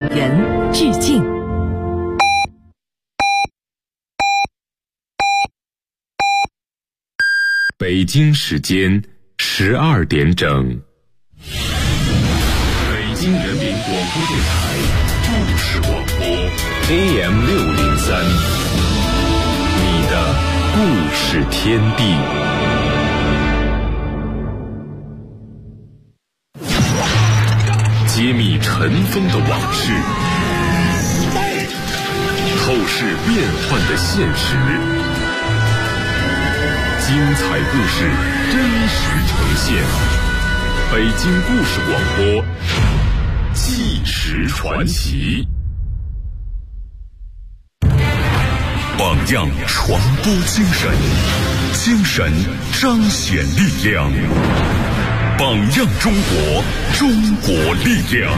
人致敬。 北京时间12点整，北京人民广播电台故事广播 AM603， 你的故事天地。揭秘尘封的往事，透视变幻的现实，精彩故事真实呈现。北京故事广播，纪实传奇。 榜样传播精神，精神彰显力量。榜样中国，中国力量。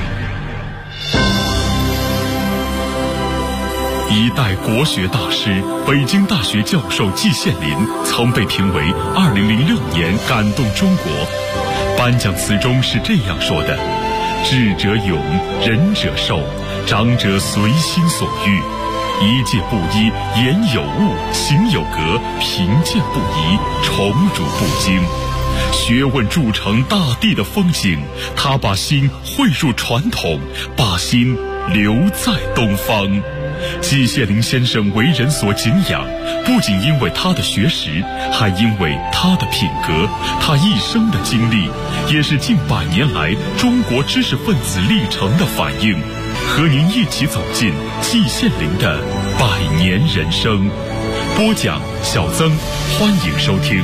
一代国学大师、北京大学教授季羡林曾被评为2006年感动中国。颁奖词中是这样说的：智者勇，仁者寿，长者随心所欲，一戒不依，言有物，行有格，贫贱不移，宠辱不惊。学问铸成大地的风景，他把心汇入传统，把心留在东方。季羡林先生为人所敬仰，不仅因为他的学识，还因为他的品格，他一生的经历，也是近100年来中国知识分子历程的反映。和您一起走进季羡林的100年人生。播讲小曾，欢迎收听。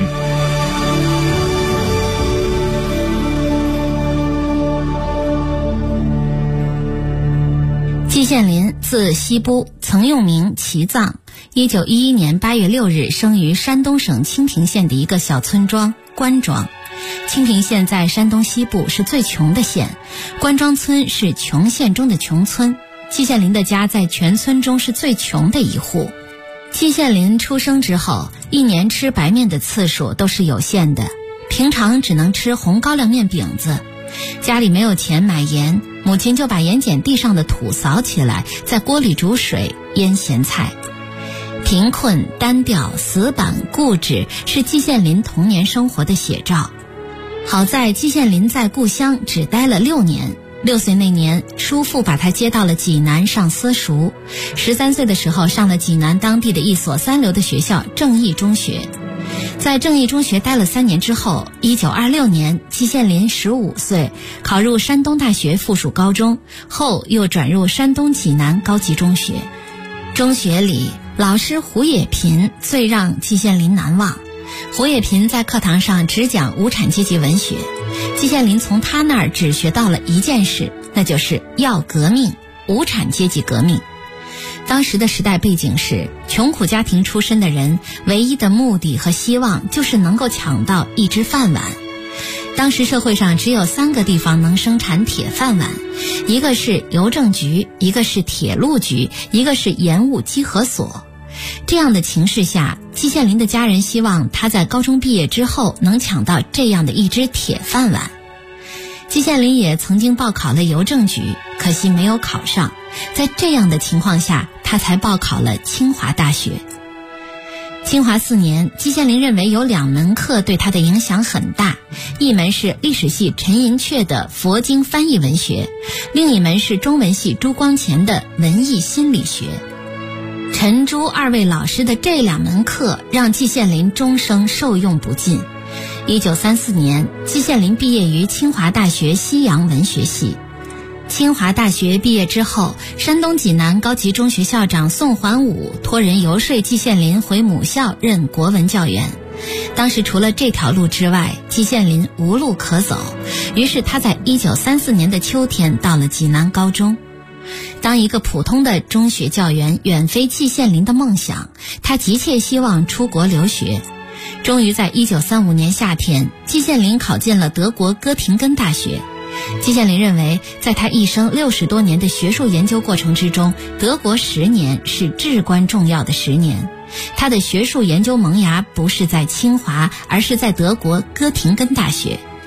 季羡林字锡布，曾用名齐藏。1911年8月6日生于山东省清平县的一个小村庄关庄。清平县在山东西部是最穷的县，关庄村是穷县中的穷村。季羡林的家在全村中是最穷的一户。季羡林出生之后，一年吃白面的次数都是有限的，平常只能吃红高粱面饼子。家里没有钱买盐，母亲就把盐碱地上的土扫起来，在锅里煮水腌咸菜。贫困、单调、死板、固执是季羡林童年生活的写照。好在季羡林在故乡只待了6年，6岁那年，叔父把他接到了济南上私塾。13岁的时候，上了济南当地的一所3流的学校正义中学。在正义中学待了3年之后，1926年，季羡林15岁，考入山东大学附属高中，后又转入山东济南高级中学。中学里，老师胡也频最让季羡林难忘。胡也频在课堂上只讲无产阶级文学，季羡林从他那儿只学到了一件事，那就是要革命，无产阶级革命。当时的时代背景是，穷苦家庭出身的人唯一的目的和希望就是能够抢到一只饭碗。当时社会上只有3个地方能生产铁饭碗，一个是邮政局，一个是铁路局，一个是盐务稽核所。这样的情势下，季羡林的家人希望他在高中毕业之后能抢到这样的一只铁饭碗。季羡林也曾经报考了邮政局，可惜没有考上。在这样的情况下，他才报考了清华大学。清华4年，季羡林认为有2门课对他的影响很大，一门是历史系陈寅恪的佛经翻译文学，另一门是中文系朱光潜的文艺心理学。陈朱2位老师的这2门课让季羡林终生受用不尽。1934年，季羡林毕业于清华大学西洋文学系。清华大学毕业之后，山东济南高级中学校长宋桓武托人游说季羡林回母校任国文教员。当时除了这条路之外，季羡林无路可走，于是他在1934年的秋天到了济南高中。当一个普通的中学教员远非季羡林的梦想，他急切希望出国留学。终于在1935年夏天，季羡林考进了德国哥廷根大学。季羡林认为，在他一生60多年的学术研究过程之中，德国10年是至关重要的10年。他的学术研究萌芽不是在清华，而是在德国哥廷根大学。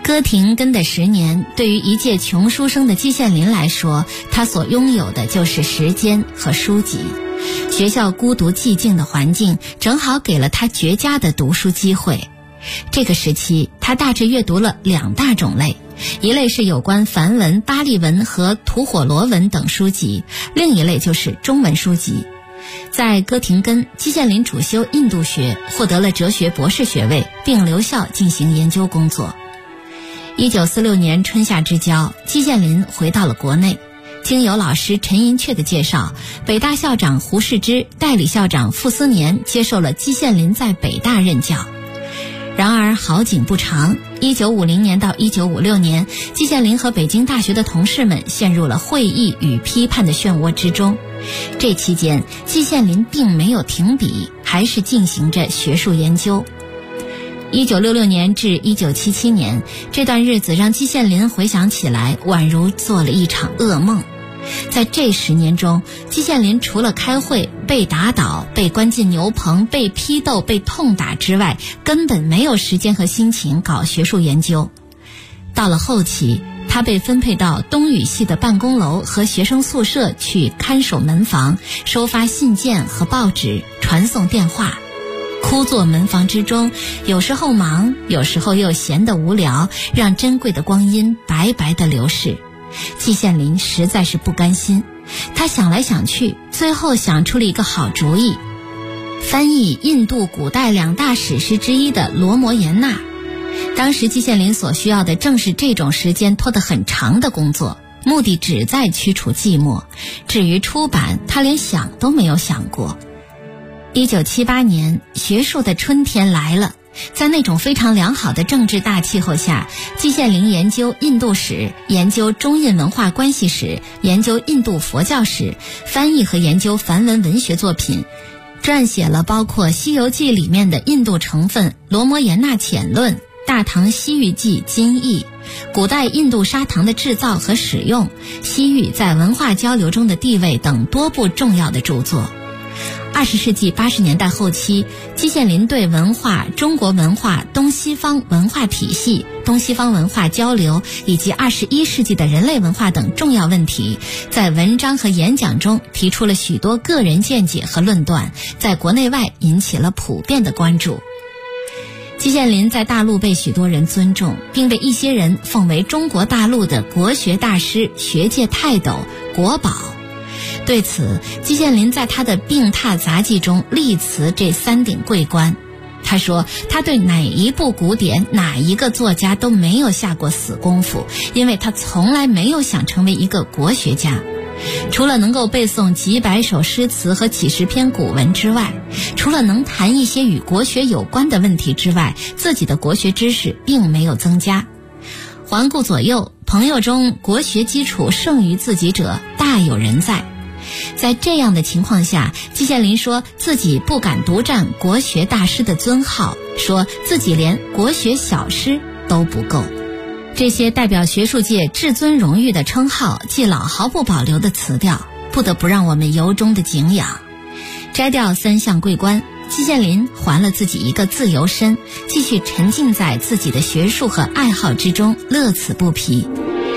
歌停根的10年，对于一介穷书生的季羡林来说，他所拥有的就是时间和书籍。学校孤独寂静的环境正好给了他绝佳的读书机会。这个时期，他大致阅读了2大种类，一类是有关梵文、巴利文和吐火罗文等书籍，另一类就是中文书籍。在哥廷根，季羡林主修印度学，获得了哲学博士学位，并留校进行研究工作。1946年春夏之交，季羡林回到了国内。经由老师陈寅恪的介绍，北大校长胡适之、代理校长傅斯年接受了季羡林在北大任教。然而好景不长，1950年到1956年，季羡林和北京大学的同事们陷入了会议与批判的漩涡之中。这期间，季羡林并没有停笔，还是进行着学术研究。1966年至1977年，这段日子让季羡林回想起来，宛如做了一场噩梦。在这10年中，季羡林除了开会、被打倒、被关进牛棚、被批斗、被痛打之外，根本没有时间和心情搞学术研究。到了后期，他被分配到东语系的办公楼和学生宿舍去看守门房，收发信件和报纸，传送电话。枯坐门房之中，有时候忙，有时候又闲得无聊，让珍贵的光阴白白地流逝。季羡林实在是不甘心，他想来想去，最后想出了一个好主意，翻译印度古代2大史诗之一的《罗摩衍那》。当时季羡林所需要的正是这种时间拖得很长的工作，目的只在驱除寂寞。至于出版，他连想都没有想过。1978年，学术的春天来了。在那种非常良好的政治大气候下，季羡林研究印度史，研究中印文化关系史，研究印度佛教史，翻译和研究梵文文学作品，撰写了包括《西游记》里面的印度成分、《罗摩衍那浅论》、《大唐西域记今译》、古代印度砂糖的制造和使用、西域在文化交流中的地位等多部重要的著作。20世纪80年代后期，季羡林对文化、中国文化、东西方文化体系、东西方文化交流以及21世纪的人类文化等重要问题，在文章和演讲中提出了许多个人见解和论断，在国内外引起了普遍的关注。季羡林在大陆被许多人尊重，并被一些人奉为中国大陆的国学大师、学界泰斗、国宝。对此，季羡林在他的《病榻杂记》中力辞这3顶桂冠。他说，他对哪一部古典、哪一个作家都没有下过死功夫，因为他从来没有想成为一个国学家。除了能够背诵几百首诗词和几十篇古文之外，除了能谈一些与国学有关的问题之外，自己的国学知识并没有增加。环顾左右，朋友中国学基础胜于自己者大有人在。在这样的情况下，季羡林说自己不敢独占国学大师的尊号，说自己连国学小师都不够。这些代表学术界至尊荣誉的称号，季老毫不保留地辞掉，不得不让我们由衷的敬仰。摘掉3项桂冠，季羡林还了自己一个自由身，继续沉浸在自己的学术和爱好之中，乐此不疲。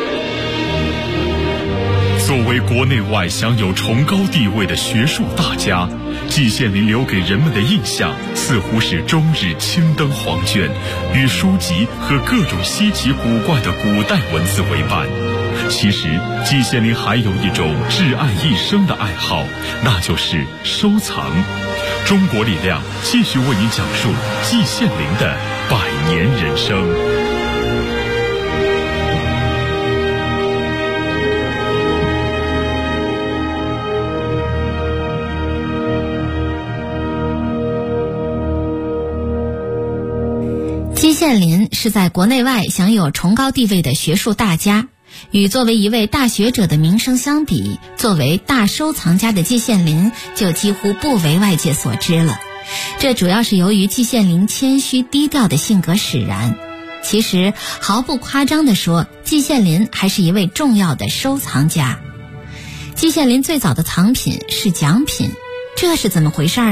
作为国内外享有崇高地位的学术大家，季羡林留给人们的印象似乎是终日青灯黄卷，与书籍和各种稀奇古怪的古代文字为伴。其实，季羡林还有一种挚爱一生的爱好，那就是收藏。中国力量继续为您讲述季羡林的100年人生。 季羡林是在国内外享有崇高地位的学术大家，与作为一位大学者的名声相比，作为大收藏家的季羡林就几乎不为外界所知了。这主要是由于季羡林谦虚低调的性格使然。其实毫不夸张地说，季羡林还是一位重要的收藏家。季羡林最早的藏品是奖品，这是怎么回事呢？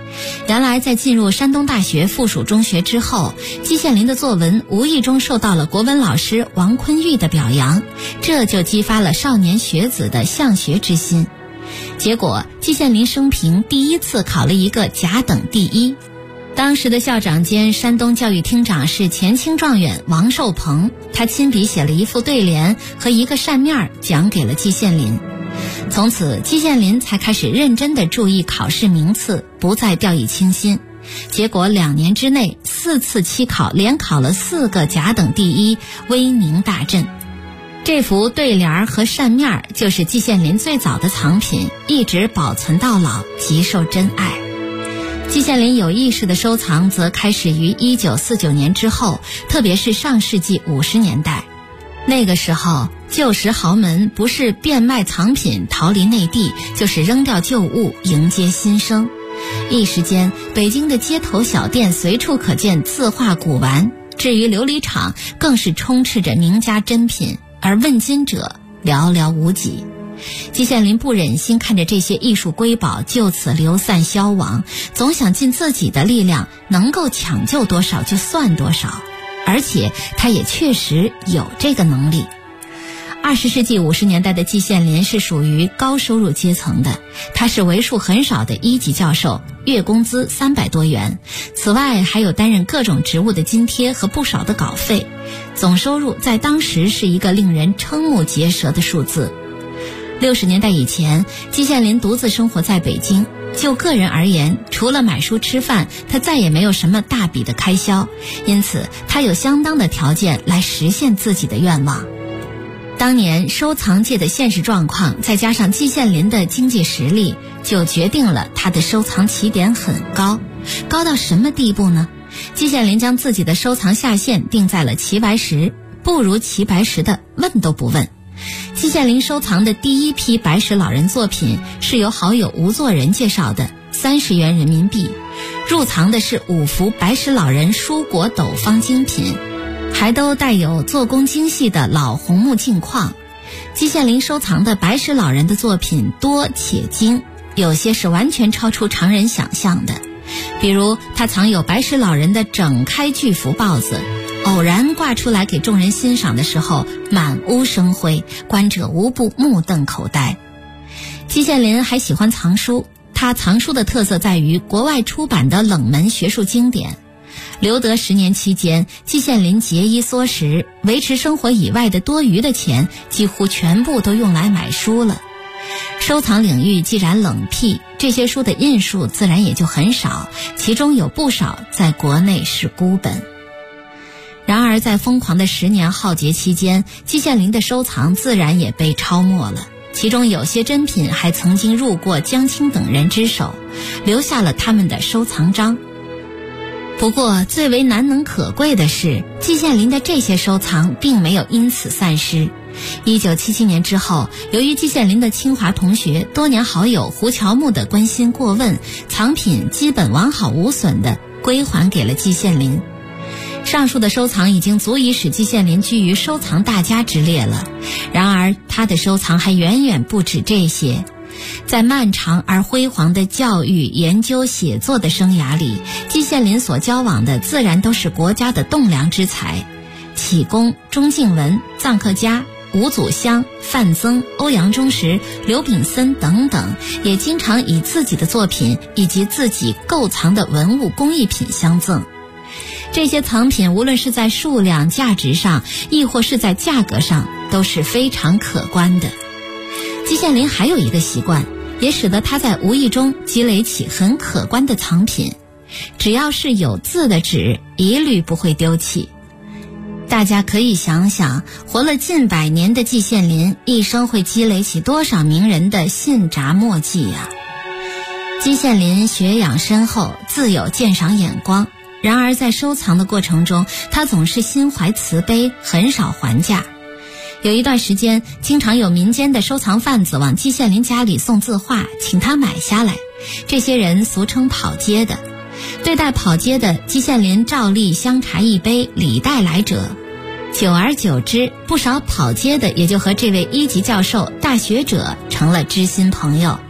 原来在进入山东大学附属中学之后，季羡林的作文无意中受到了国文老师王坤玉的表扬，这就激发了少年学子的向学之心。结果季羡林生平第一次考了一个甲等第一。当时的校长兼山东教育厅长是前清状元王寿鹏，他亲笔写了一副对联和一个扇面讲给了季羡林。从此季羡林才开始认真地注意考试名次，不再掉以轻心。结果2年之内4次期考连考了4个甲等第一，威名大振。这幅对联和扇面就是季羡林最早的藏品，一直保存到老，极受珍爱。季羡林有意识的收藏则开始于1949年之后，特别是上世纪50年代。那个时候旧时豪门不是变卖藏品逃离内地，就是扔掉旧物迎接新生。一时间北京的街头小店随处可见字画古玩，至于琉璃厂更是充斥着名家珍品，而问津者寥寥无几。季羡林不忍心看着这些艺术瑰宝就此流散消亡，总想尽自己的力量，能够抢救多少就算多少，而且他也确实有这个能力。20世纪50年代的季羡林是属于高收入阶层的，他是为数很少的1级教授，月工资300多元，此外还有担任各种职务的津贴和不少的稿费，总收入在当时是一个令人瞠目结舌的数字。60年代以前，季羡林独自生活在北京，就个人而言，除了买书吃饭，他再也没有什么大笔的开销，因此他有相当的条件来实现自己的愿望。当年收藏界的现实状况，再加上季羡林的经济实力，就决定了他的收藏起点很高。高到什么地步呢？季羡林将自己的收藏下限定在了齐白石，不如齐白石的问都不问。季羡林收藏的第一批白石老人作品是由好友吴作人介绍的，30元人民币，入藏的是5幅白石老人蔬果斗方精品，还都带有做工精细的老红木镜框。季羡林收藏的白石老人的作品多且精，有些是完全超出常人想象的。比如他藏有白石老人的整开巨幅豹子，偶然挂出来给众人欣赏的时候，满屋生辉，观者无不目瞪口呆。季羡林还喜欢藏书，他藏书的特色在于国外出版的冷门学术经典。留德10年期间，季羡林节衣缩食，维持生活以外的多余的钱几乎全部都用来买书了。收藏领域既然冷僻，这些书的印数自然也就很少，其中有不少在国内是孤本。然而在疯狂的10年浩劫期间，季羡林的收藏自然也被抄没了，其中有些珍品还曾经入过江青等人之手，留下了他们的收藏章。不过最为难能可贵的是，季羡林的这些收藏并没有因此散失。1977年之后，由于季羡林的清华同学、多年好友胡乔木的关心过问，藏品基本完好无损地归还给了季羡林。上述的收藏已经足以使季羡林居于收藏大家之列了，然而他的收藏还远远不止这些。在漫长而辉煌的教育、研究、写作的生涯里，季羡林所交往的自然都是国家的栋梁之才，启功、钟敬文、臧克家、吴祖湘、范曾、欧阳中石、刘秉森等等，也经常以自己的作品以及自己购藏的文物工艺品相赠。这些藏品无论是在数量、价值上，亦或是在价格上，都是非常可观的。季羡林还有一个习惯，也使得他在无意中积累起很可观的藏品，只要是有字的纸，一律不会丢弃。大家可以想想，活了近100年的季羡林，一生会积累起多少名人的信札墨迹呀？季羡林学养深厚，自有鉴赏眼光，然而在收藏的过程中，他总是心怀慈悲，很少还价。有一段时间，经常有民间的收藏贩子往季羡林家里送字画，请他买下来，这些人俗称跑街的。对待跑街的，季羡林照例香茶一杯，礼待来者。久而久之，不少跑街的也就和这位1级教授、大学者成了知心朋友，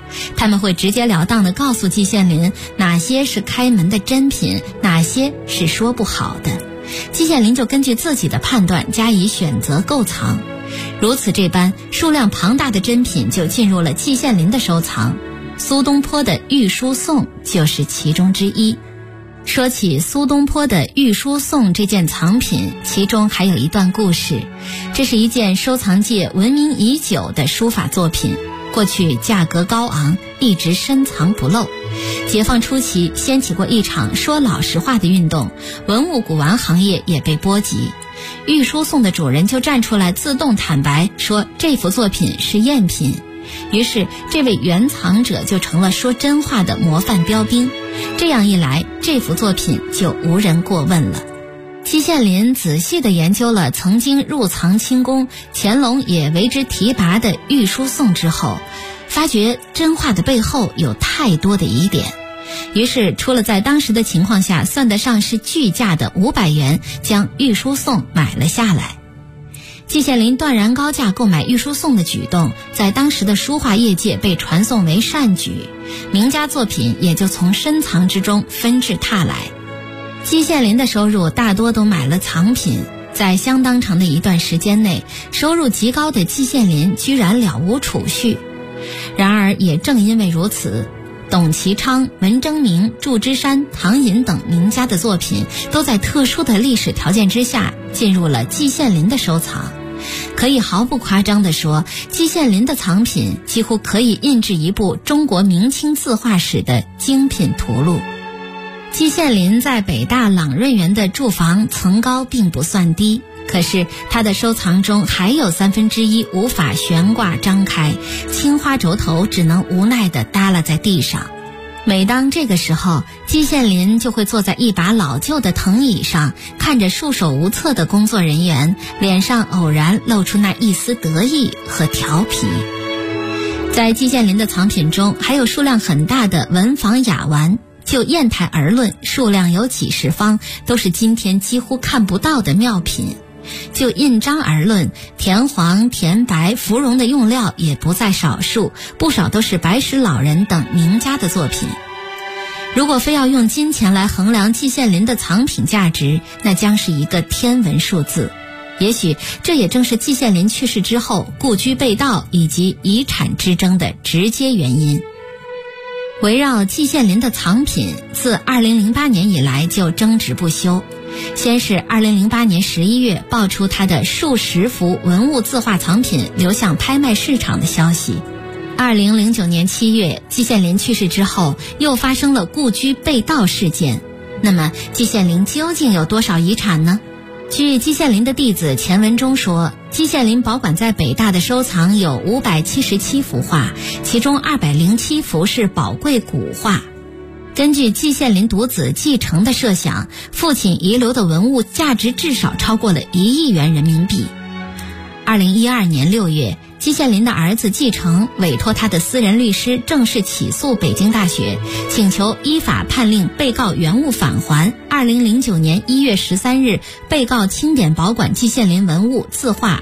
他们会直截了当地告诉季羡林哪些是开门的真品，哪些是说不好的。季羡林就根据自己的判断加以选择购藏，如此这般，数量庞大的珍品就进入了季羡林的收藏。苏东坡的《御书颂》就是其中之一。说起苏东坡的《御书颂》这件藏品，其中还有一段故事。这是一件收藏界闻名已久的书法作品，过去价格高昂，一直深藏不露。解放初期掀起过一场说老实话的运动，文物古玩行业也被波及。御书颂的主人就站出来自动坦白说这幅作品是赝品，于是这位原藏者就成了说真话的模范标兵。这样一来，这幅作品就无人过问了。季羡林仔细地研究了曾经入藏清宫，乾隆也为之提拔的《御书颂》之后，发觉真话的背后有太多的疑点，于是出了在当时的情况下算得上是巨价的500元，将《御书颂》买了下来。季羡林断然高价购买《御书颂》的举动，在当时的书画业界被传颂为善举，名家作品也就从深藏之中纷至沓来。季羡林的收入大多都买了藏品，在相当长的一段时间内，收入极高的季羡林居然了无储蓄。然而也正因为如此，董其昌、文征明、祝枝山、唐寅等名家的作品都在特殊的历史条件之下进入了季羡林的收藏。可以毫不夸张地说，季羡林的藏品几乎可以印制一部中国明清字画史的精品图录。季羡林在北大朗润园的住房层高并不算低，可是他的收藏中还有1/3无法悬挂张开，青花轴头只能无奈地耷拉在地上。每当这个时候，季羡林就会坐在一把老旧的藤椅上，看着束手无策的工作人员，脸上偶然露出那一丝得意和调皮。在季羡林的藏品中，还有数量很大的文房雅玩，就砚台而论，数量有几十方，都是今天几乎看不到的妙品。就印章而论，田黄、田白、芙蓉的用料也不在少数，不少都是白石老人等名家的作品。如果非要用金钱来衡量季羡林的藏品价值，那将是一个天文数字。也许这也正是季羡林去世之后故居被盗以及遗产之争的直接原因。围绕季羡林的藏品，自2008年以来就争执不休。先是2008年11月爆出他的数十幅文物字画藏品流向拍卖市场的消息。2009年7月，季羡林去世之后，又发生了故居被盗事件。那么季羡林究竟有多少遗产呢？据季羡林的弟子钱文忠说，季羡林保管在北大的收藏有577幅画，其中207幅是宝贵古画。根据季羡林独子季承的设想，父亲遗留的文物价值至少超过了1亿元人民币。2012年6月，季羡林的儿子季承委托他的私人律师正式起诉北京大学，请求依法判令被告原物返还。2009年1月13日，被告清点保管季羡林文物字画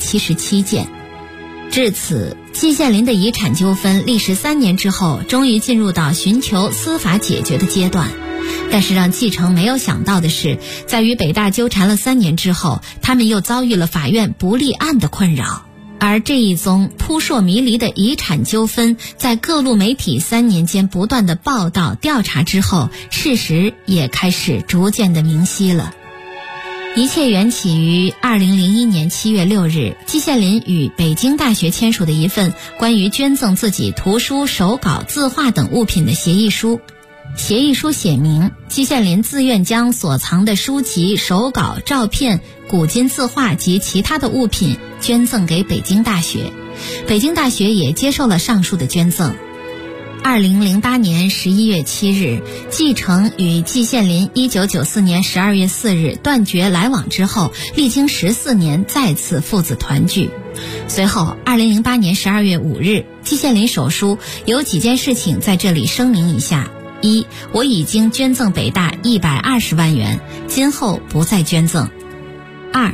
577件。至此，季羡林的遗产纠纷历时3年之后，终于进入到寻求司法解决的阶段。但是让季承没有想到的是，在与北大纠缠了3年之后，他们又遭遇了法院不立案的困扰。而这一宗扑朔迷离的遗产纠纷，在各路媒体3年间不断的报道调查之后，事实也开始逐渐的明晰了。一切缘起于2001年7月6日，季羡林与北京大学签署的一份关于捐赠自己图书、手稿、字画等物品的协议书。协议书写明，季羡林自愿将所藏的书籍、手稿、照片、古今字画及其他的物品捐赠给北京大学。北京大学也接受了上述的捐赠。2008年11月7日，季承与季羡林1994年12月4日断绝来往之后，历经14年再次父子团聚。随后2008年12月5日，季羡林手书有几件事情在这里声明一下：一，我已经捐赠北大120万元，今后不再捐赠。二，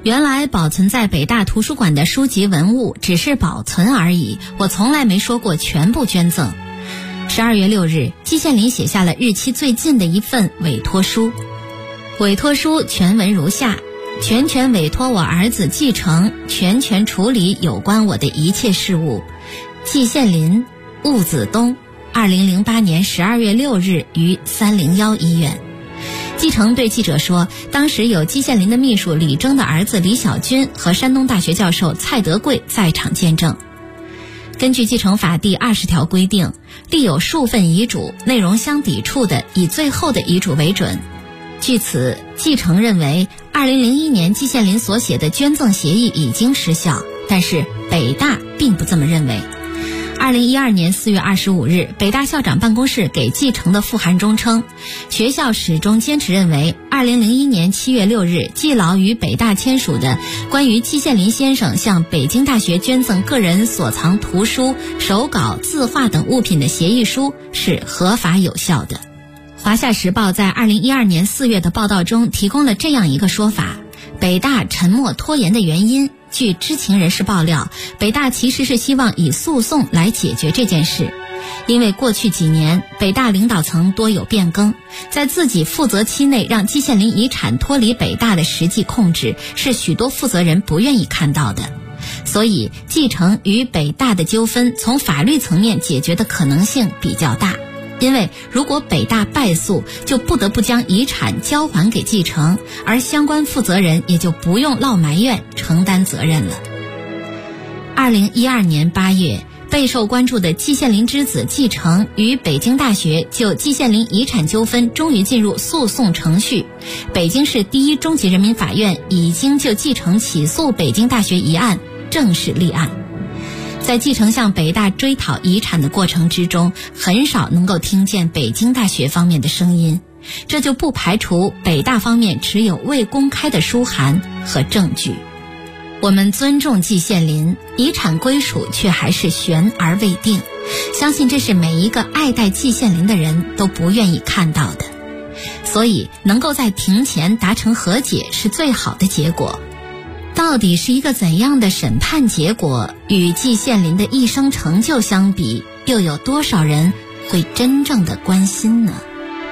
原来保存在北大图书馆的书籍文物只是保存而已，我从来没说过全部捐赠。12月6日，季羡林写下了日期最近的一份委托书。委托书全文如下：全权委托我儿子继承，全权处理有关我的一切事务。季羡林，兀子东，2008年12月6日于301医院。继承对记者说，当时有季羡林的秘书李征的儿子李小军和山东大学教授蔡德贵在场见证。根据继承法第20条规定，立有数份遗嘱，内容相抵触的，以最后的遗嘱为准。据此，继承认为2001年季羡林所写的捐赠协议已经失效，但是北大并不这么认为。2012年4月25日，北大校长办公室给继承的复函中称，学校始终坚持认为2001年7月6日季老与北大签署的关于季羡林先生向北京大学捐赠个人所藏图书、手稿、字画等物品的协议书是合法有效的。华夏时报在2012年4月的报道中提供了这样一个说法：北大沉默拖延的原因，据知情人士爆料，北大其实是希望以诉讼来解决这件事。因为过去几年北大领导层多有变更，在自己负责期内让季羡林遗产脱离北大的实际控制，是许多负责人不愿意看到的。所以继承与北大的纠纷从法律层面解决的可能性比较大。因为如果北大败诉，就不得不将遗产交还给继承，而相关负责人也就不用落埋怨，承担责任了。2012年8月，备受关注的季羡林之子继承与北京大学就季羡林遗产纠纷终于进入诉讼程序。北京市第一中级人民法院已经就继承起诉北京大学一案正式立案。在继承向北大追讨遗产的过程之中，很少能够听见北京大学方面的声音，这就不排除北大方面持有未公开的书函和证据。我们尊重季羡林，遗产归属却还是悬而未定，相信这是每一个爱戴季羡林的人都不愿意看到的。所以能够在庭前达成和解是最好的结果。到底是一个怎样的审判结果，与季羡林的一生成就相比，又有多少人会真正的关心呢？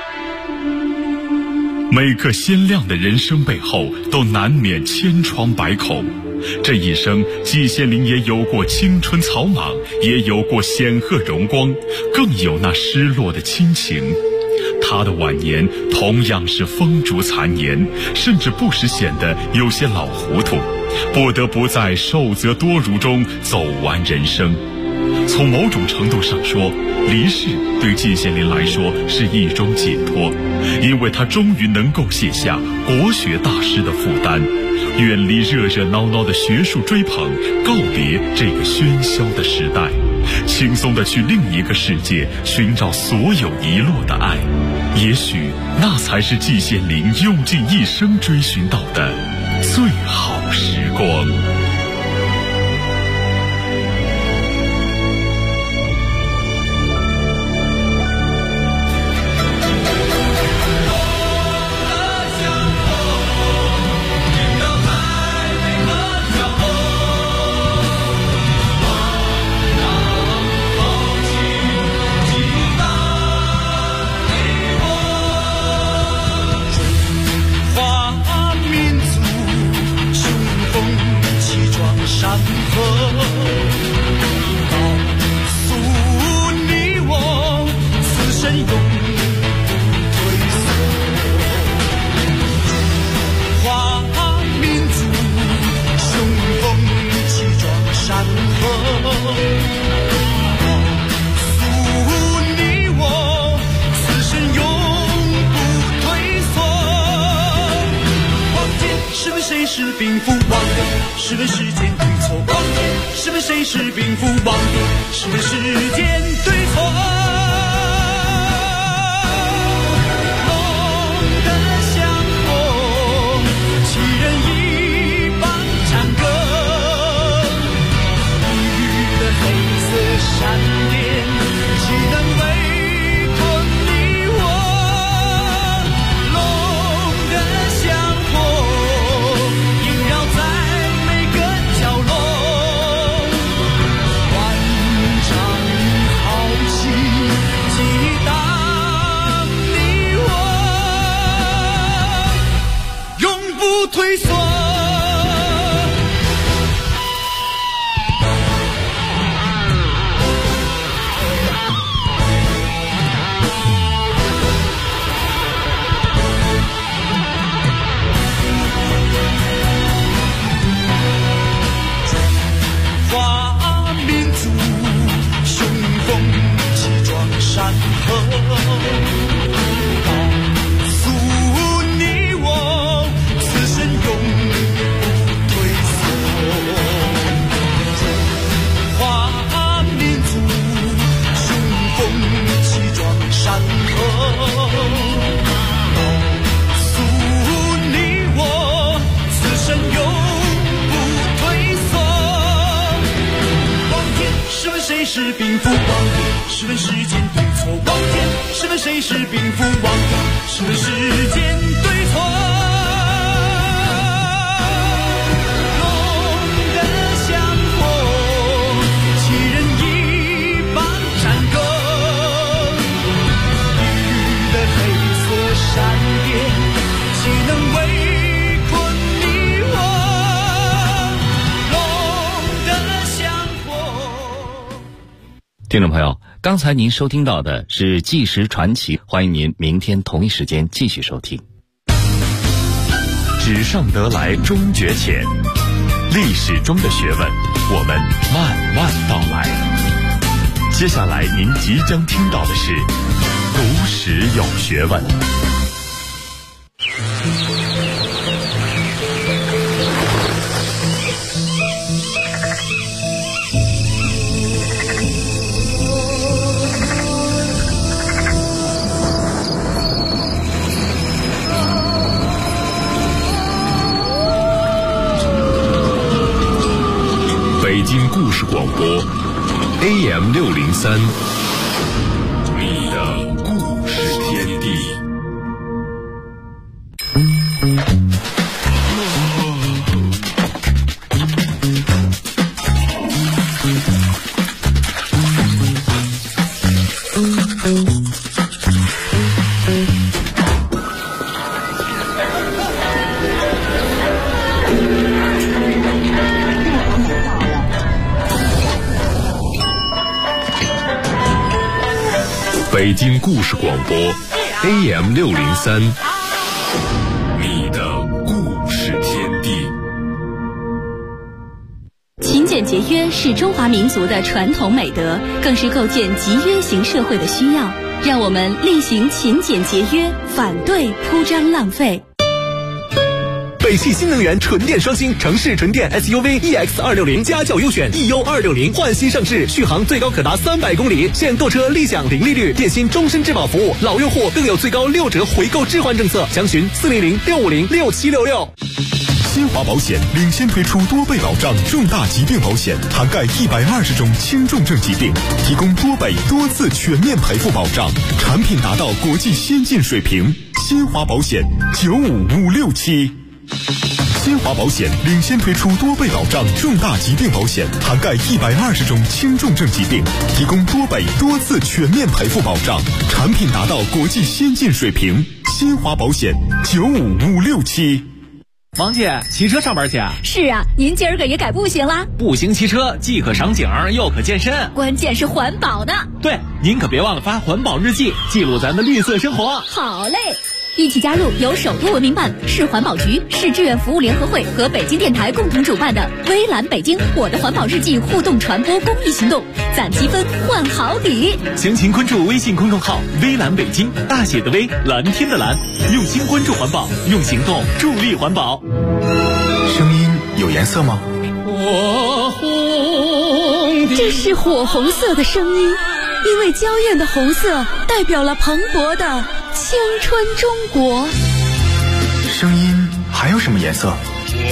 每个鲜亮的人生背后都难免千疮百孔，这一生季羡林也有过青春草莽，也有过显赫荣光，更有那失落的亲情。他的晚年同样是风烛残年，甚至不时显得有些老糊涂，不得不在受则多辱中走完人生。从某种程度上说，离世对季羡林来说是一种解脱，因为他终于能够卸下国学大师的负担，远离热热闹闹的学术追捧，告别这个喧嚣的时代，轻松地去另一个世界寻找所有遗落的爱。也许那才是季羡林用尽一生追寻到的最好时光。 萦绕在谁是禀赋？王天，试问世间对错。王天，试问谁是禀赋？王天，试问世间对错。龙的香火，七人一把战歌。地狱的黑色闪电，岂能围困你我？龙的香火。 听众朋友，刚才您收听到的是纪实传奇，欢迎您明天同一时间继续收听。 纸上得来终觉浅，历史中的学问，我们慢慢道来。接下来您即将听到的是读史有学问。北京故事广播 AM603， 你的故事天地。北京故事广播 AM603， 你的故事天地。 勤俭节约是中华民族的传统美德，更是构建集约型社会的需要。让我们力行勤俭节约，反对铺张浪费。 北汽新能源纯电双星城市纯电 SUV EX260家轿优选 EU260换新上市，续航最高可达300公里，现购车立享零利率，电信终身质保服务，老用户更有最高6折回购置换政策，详询400-650-6766。 新华保险领先推出多倍保障重大疾病保险，涵盖120种轻重症疾病，提供多倍多次全面赔付保障，产品达到国际先进水平。新华保险95567。新华保险领先推出多倍保障重大疾病保险，涵盖120种轻重症疾病，提供多倍多次全面赔付保障，产品达到国际先进水平。新华保险95567。 王姐，骑车上班去啊？ 是啊，您今儿个也改步行啦？ 步行骑车既可赏景又可健身， 关键是环保呢。 对，您可别忘了发环保日记，记录咱的绿色生活。 好嘞。一起加入由首都文明办、市环保局、市志愿服务联合会和北京电台共同主办的微蓝北京我的环保日记互动传播公益行动，攒积分换好礼。 详情关注微信公众号微蓝北京，大写的微，蓝天的蓝，用心关注环保，用行动助力环保。 声音有颜色吗？ 这是火红色的声音，因为娇艳的红色代表了蓬勃的青春中国。 声音还有什么颜色？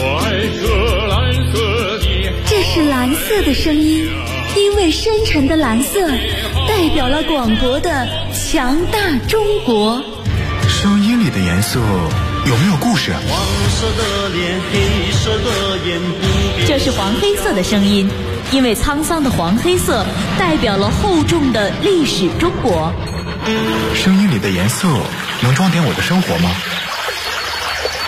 这是蓝色的声音，因为深沉的蓝色代表了广博的强大中国。 声音里的颜色有没有故事？ 黄色的脸，黑色的眼， 这是黄黑色的声音，因为沧桑的黄黑色代表了厚重的历史中国。 声音里的颜色能装点我的生活吗？